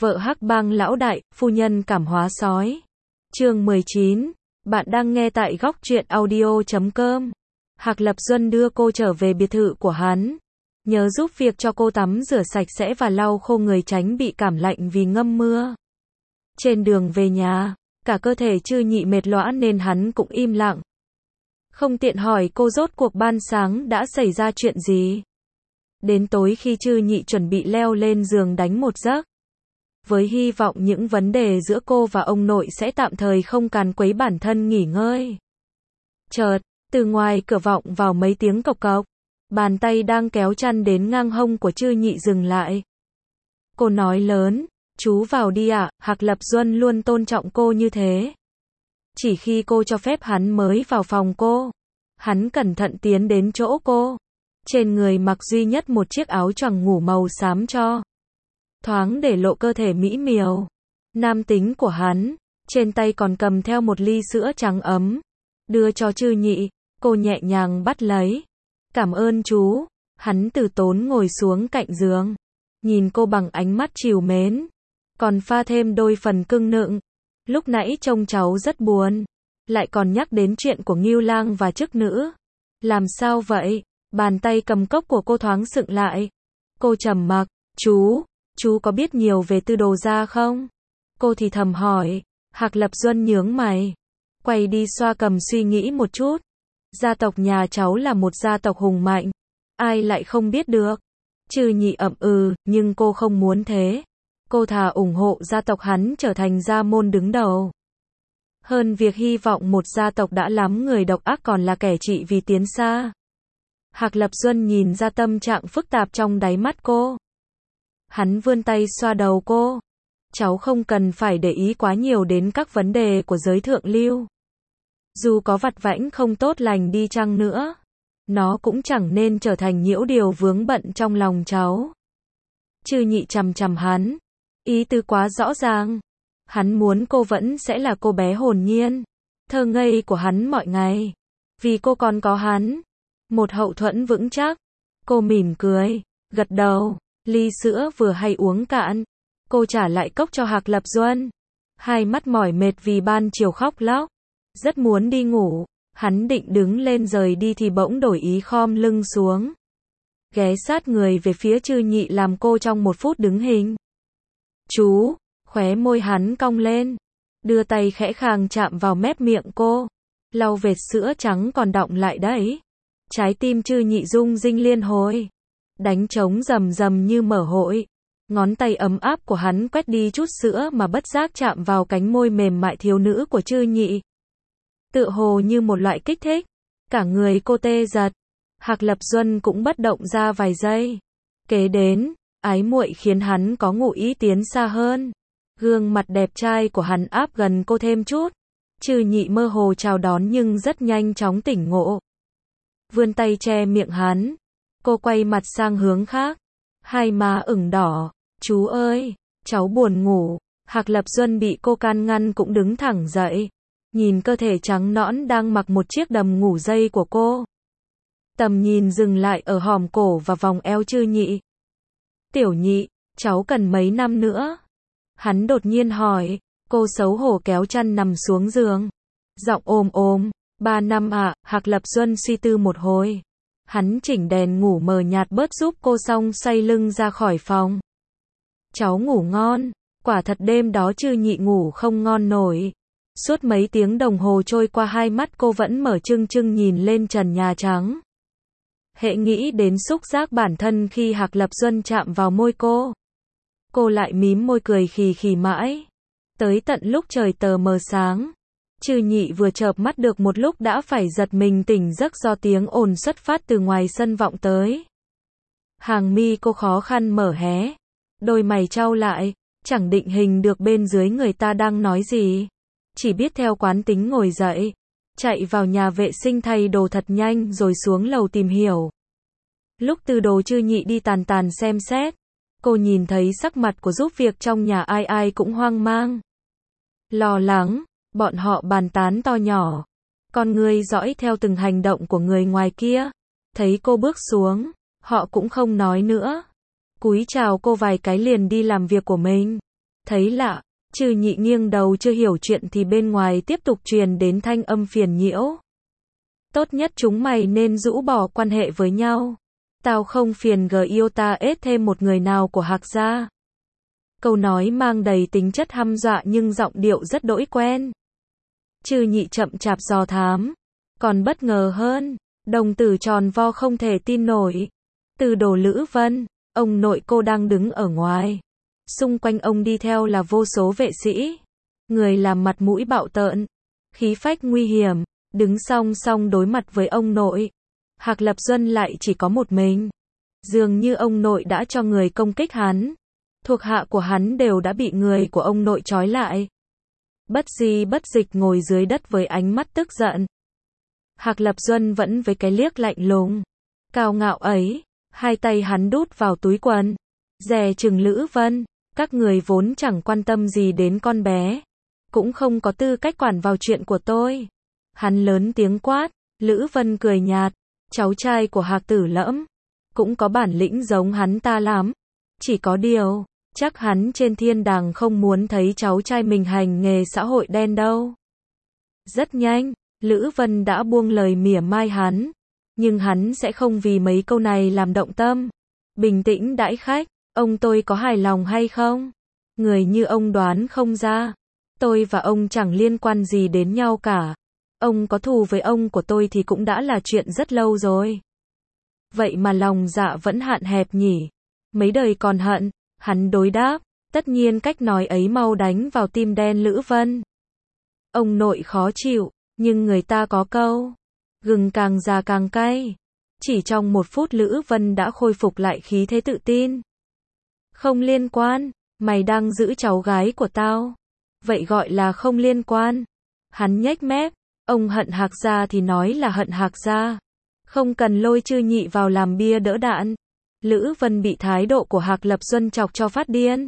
Vợ hắc bang lão đại, phu nhân cảm hóa sói. Chương 19. Bạn đang nghe tại góc truyện audio.com. Hạc Lập Duân đưa cô trở về biệt thự của hắn. Nhớ giúp việc cho cô tắm rửa sạch sẽ và lau khô người tránh bị cảm lạnh vì ngâm mưa. Trên đường về nhà, cả cơ thể Trư Nhị mệt lóa nên hắn cũng im lặng. Không tiện hỏi cô rốt cuộc ban sáng đã xảy ra chuyện gì. Đến tối khi Trư Nhị chuẩn bị leo lên giường đánh một giấc, với hy vọng những vấn đề giữa cô và ông nội sẽ tạm thời không càn quấy bản thân nghỉ ngơi. Chợt, từ ngoài cửa vọng vào mấy tiếng cộc cộc. Bàn tay đang kéo chăn đến ngang hông của Trư Nhị dừng lại. Cô nói lớn, chú vào đi ạ. Hạc Lập Duân luôn tôn trọng cô như thế. Chỉ khi cô cho phép hắn mới vào phòng cô. Hắn cẩn thận tiến đến chỗ cô. Trên người mặc duy nhất một chiếc áo choàng ngủ màu xám cho thoáng để lộ cơ thể mỹ miều nam tính của hắn. Trên tay còn cầm theo một ly sữa trắng ấm, đưa cho Trư Nhị. Cô nhẹ nhàng bắt lấy. Cảm ơn chú. Hắn từ tốn ngồi xuống cạnh giường, nhìn cô bằng ánh mắt trìu mến, còn pha thêm đôi phần cưng nựng. Lúc nãy trông cháu rất buồn, lại còn nhắc đến chuyện của Ngưu Lang và chức nữ. Làm sao vậy? Bàn tay cầm cốc của cô thoáng sựng lại. Cô trầm mặc. Chú có biết nhiều về Tư Đồ gia không? Cô thì thầm hỏi. Hạc Lập Duân nhướng mày, quay đi xoa cầm suy nghĩ một chút. Gia tộc nhà cháu là một gia tộc hùng mạnh, ai lại không biết được. Trư Nhị ậm ừ, nhưng cô không muốn thế. Cô thà ủng hộ gia tộc hắn trở thành gia môn đứng đầu, hơn việc hy vọng một gia tộc đã lắm người độc ác còn là kẻ trị vì tiến xa. Hạc Lập Duân nhìn ra tâm trạng phức tạp trong đáy mắt cô. Hắn vươn tay xoa đầu cô. Cháu không cần phải để ý quá nhiều đến các vấn đề của giới thượng lưu. Dù có vặt vãnh không tốt lành đi chăng nữa, nó cũng chẳng nên trở thành nhiễu điều vướng bận trong lòng cháu. Trư Nhị chằm chằm hắn, ý tứ quá rõ ràng. Hắn muốn cô vẫn sẽ là cô bé hồn nhiên, thơ ngây của hắn mọi ngày. Vì cô còn có hắn, một hậu thuẫn vững chắc. Cô mỉm cười, gật đầu. Ly sữa vừa hay uống cạn, cô trả lại cốc cho Hạc Lập Duân. Hai mắt mỏi mệt vì ban chiều khóc lóc, rất muốn đi ngủ. Hắn định đứng lên rời đi thì bỗng đổi ý, khom lưng xuống, ghé sát người về phía Trư Nhị làm cô trong một phút đứng hình. Chú. Khóe môi hắn cong lên, đưa tay khẽ khàng chạm vào mép miệng cô, lau vệt sữa trắng còn đọng lại đấy. Trái tim Trư Nhị rung rinh liên hồi, đánh trống rầm rầm như mở hội. Ngón tay ấm áp của hắn quét đi chút sữa mà bất giác chạm vào cánh môi mềm mại thiếu nữ của Trư Nhị. Tựa hồ như một loại kích thích, cả người cô tê dật. Hạc Lập Duân cũng bất động ra vài giây. Kế đến, ái muội khiến hắn có ngụ ý tiến xa hơn. Gương mặt đẹp trai của hắn áp gần cô thêm chút. Trư Nhị mơ hồ chào đón nhưng rất nhanh chóng tỉnh ngộ, vươn tay che miệng hắn. Cô quay mặt sang hướng khác, hai má ửng đỏ. Chú ơi, cháu buồn ngủ. Hạc Lập Duân bị cô can ngăn cũng đứng thẳng dậy, nhìn cơ thể trắng nõn đang mặc một chiếc đầm ngủ dây của cô. Tầm nhìn dừng lại ở hòm cổ và vòng eo Trư Nhị. Tiểu Nhị, cháu cần mấy năm nữa? Hắn đột nhiên hỏi. Cô xấu hổ kéo chăn nằm xuống giường, giọng ồm ồm. 3 năm ạ. Hạc Lập Duân suy tư một hồi. Hắn chỉnh đèn ngủ mờ nhạt bớt giúp cô xong xoay lưng ra khỏi phòng. Cháu ngủ ngon. Quả thật đêm đó Trư Nhị ngủ không ngon nổi. Suốt mấy tiếng đồng hồ trôi qua hai mắt cô vẫn mở trưng trưng nhìn lên trần nhà trắng. Hễ nghĩ đến xúc giác bản thân khi Hạc Lập Duân chạm vào môi cô lại mím môi cười khì khì mãi. Tới tận lúc trời tờ mờ sáng, Trư Nhị vừa chợp mắt được một lúc đã phải giật mình tỉnh giấc do tiếng ồn xuất phát từ ngoài sân vọng tới. Hàng mi cô khó khăn mở hé, đôi mày chau lại, chẳng định hình được bên dưới người ta đang nói gì. Chỉ biết theo quán tính ngồi dậy, chạy vào nhà vệ sinh thay đồ thật nhanh rồi xuống lầu tìm hiểu. Lúc Tư Đồ Trư Nhị đi tàn tàn xem xét, cô nhìn thấy sắc mặt của giúp việc trong nhà ai ai cũng hoang mang, lo lắng. Bọn họ bàn tán to nhỏ, con người dõi theo từng hành động của người ngoài kia. Thấy cô bước xuống, họ cũng không nói nữa, cúi chào cô vài cái liền đi làm việc của mình. Thấy lạ, Trừ Nhị nghiêng đầu chưa hiểu chuyện thì bên ngoài tiếp tục truyền đến thanh âm phiền nhiễu. Tốt nhất chúng mày nên rũ bỏ quan hệ với nhau. Tao không phiền yêu ta ết thêm một người nào của Hạc gia. Câu nói mang đầy tính chất hăm dọa nhưng giọng điệu rất đỗi quen. Trừ Nhị chậm chạp dò thám. Còn bất ngờ hơn, đồng tử tròn vo không thể tin nổi. Từ Đồ Lữ Vân, ông nội cô đang đứng ở ngoài. Xung quanh ông đi theo là vô số vệ sĩ. Người làm mặt mũi bạo tợn, khí phách nguy hiểm, đứng song song đối mặt với ông nội. Hạc Lập Duân lại chỉ có một mình. Dường như ông nội đã cho người công kích hắn. Thuộc hạ của hắn đều đã bị người của ông nội trói lại. Bất di bất dịch ngồi dưới đất với ánh mắt tức giận. Hạc Lập Duân vẫn với cái liếc lạnh lùng, cao ngạo ấy, hai tay hắn đút vào túi quần, dè chừng Lữ Vân, các người vốn chẳng quan tâm gì đến con bé, cũng không có tư cách quản vào chuyện của tôi. Hắn lớn tiếng quát, Lữ Vân cười nhạt, cháu trai của Hạc Tử Lẫm, cũng có bản lĩnh giống hắn ta lắm. Chỉ có điều, chắc hắn trên thiên đàng không muốn thấy cháu trai mình hành nghề xã hội đen đâu. Rất nhanh, Lữ Vân đã buông lời mỉa mai hắn, nhưng hắn sẽ không vì mấy câu này làm động tâm. Bình tĩnh đãi khách, ông tôi có hài lòng hay không? Người như ông đoán không ra. Tôi và ông chẳng liên quan gì đến nhau cả. Ông có thù với ông của tôi thì cũng đã là chuyện rất lâu rồi. Vậy mà lòng dạ vẫn hạn hẹp nhỉ? Mấy đời còn hận, hắn đối đáp, tất nhiên cách nói ấy mau đánh vào tim đen Lữ Vân. Ông nội khó chịu, nhưng người ta có câu, gừng càng già càng cay. Chỉ trong 1 phút Lữ Vân đã khôi phục lại khí thế tự tin. Không liên quan, mày đang giữ cháu gái của tao. Vậy gọi là không liên quan. Hắn nhếch mép, ông hận Hạc gia thì nói là hận Hạc gia. Không cần lôi Trư Nhị vào làm bia đỡ đạn. Lữ Vân bị thái độ của Hạc Lập Duân chọc cho phát điên.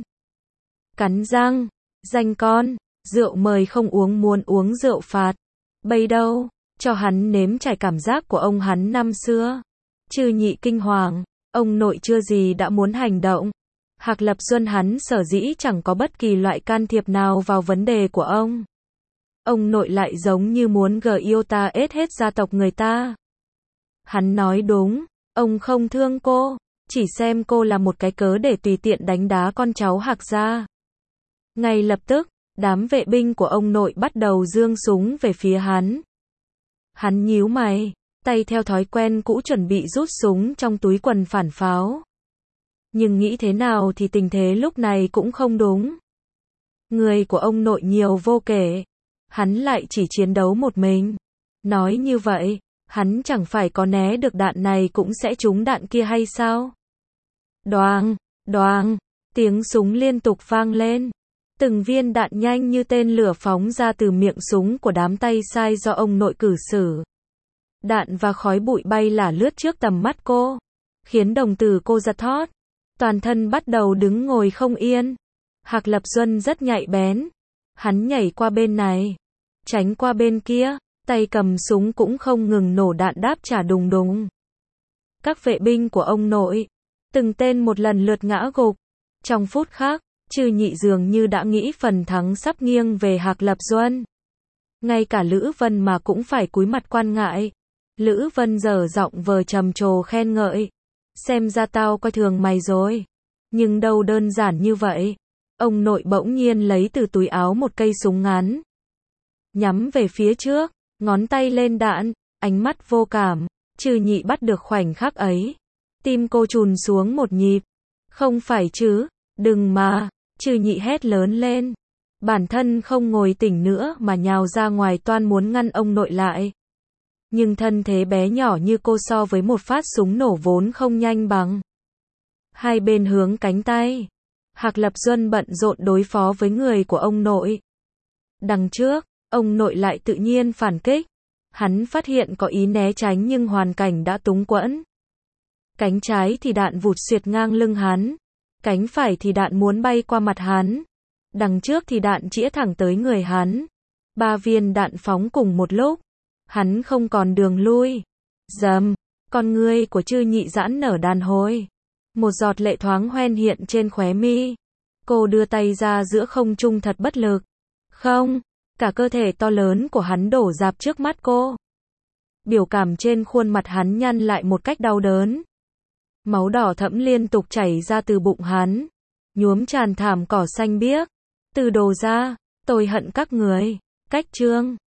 Cắn răng, danh con, rượu mời không uống muốn uống rượu phạt. Bây đâu, cho hắn nếm trải cảm giác của ông hắn năm xưa. Trư Nhị kinh hoàng, ông nội chưa gì đã muốn hành động. Hạc Lập Duân hắn sở dĩ chẳng có bất kỳ loại can thiệp nào vào vấn đề của ông. Ông nội lại giống như muốn yêu ta ết hết gia tộc người ta. Hắn nói đúng, ông không thương cô, chỉ xem cô là một cái cớ để tùy tiện đánh đá con cháu Hạc gia. Ngay lập tức, đám vệ binh của ông nội bắt đầu giương súng về phía hắn. Hắn nhíu mày, tay theo thói quen cũ chuẩn bị rút súng trong túi quần phản pháo. Nhưng nghĩ thế nào thì tình thế lúc này cũng không đúng. Người của ông nội nhiều vô kể, hắn lại chỉ chiến đấu một mình. Nói như vậy, hắn chẳng phải có né được đạn này cũng sẽ trúng đạn kia hay sao? Đoàng, đoàng, tiếng súng liên tục vang lên. Từng viên đạn nhanh như tên lửa phóng ra từ miệng súng của đám tay sai do ông nội cử xử. Đạn và khói bụi bay lả lướt trước tầm mắt cô, khiến đồng tử cô giật thót. Toàn thân bắt đầu đứng ngồi không yên. Hạc Lập Duân rất nhạy bén. Hắn nhảy qua bên này, tránh qua bên kia, tay cầm súng cũng không ngừng nổ đạn đáp trả đùng đùng. Các vệ binh của ông nội, từng tên một lần lượt ngã gục. Trong phút khác, Trư Nhị dường như đã nghĩ phần thắng sắp nghiêng về Hạc Lập Duân. Ngay cả Lữ Vân mà cũng phải cúi mặt quan ngại. Lữ Vân dở giọng vờ trầm trồ khen ngợi. Xem ra tao coi thường mày rồi. Nhưng đâu đơn giản như vậy. Ông nội bỗng nhiên lấy từ túi áo một cây súng ngắn. Nhắm về phía trước, ngón tay lên đạn, ánh mắt vô cảm. Trư Nhị bắt được khoảnh khắc ấy. Tim cô trùn xuống một nhịp. Không phải chứ, đừng mà. Trư Nhị hét lớn lên. Bản thân không ngồi tỉnh nữa mà nhào ra ngoài toan muốn ngăn ông nội lại. Nhưng thân thế bé nhỏ như cô so với một phát súng nổ vốn không nhanh bằng. Hai bên hướng cánh tay. Hạc Lập Duân bận rộn đối phó với người của ông nội. Đằng trước, ông nội lại tự nhiên phản kích. Hắn phát hiện có ý né tránh nhưng hoàn cảnh đã túng quẫn. Cánh trái thì đạn vụt xuyệt ngang lưng hắn. Cánh phải thì đạn muốn bay qua mặt hắn. Đằng trước thì đạn chĩa thẳng tới người hắn. 3 viên đạn phóng cùng một lúc. Hắn không còn đường lui. Rầm, con ngươi của Trư Nhị giãn nở đàn hồi. Một giọt lệ thoáng hoen hiện trên khóe mi. Cô đưa tay ra giữa không trung thật bất lực. Không, cả cơ thể to lớn của hắn đổ rạp trước mắt cô. Biểu cảm trên khuôn mặt hắn nhăn lại một cách đau đớn. Máu đỏ thẫm liên tục chảy ra từ bụng hắn, nhuốm tràn thảm cỏ xanh biếc. Từ đồ ra, tôi hận các người. Cách chương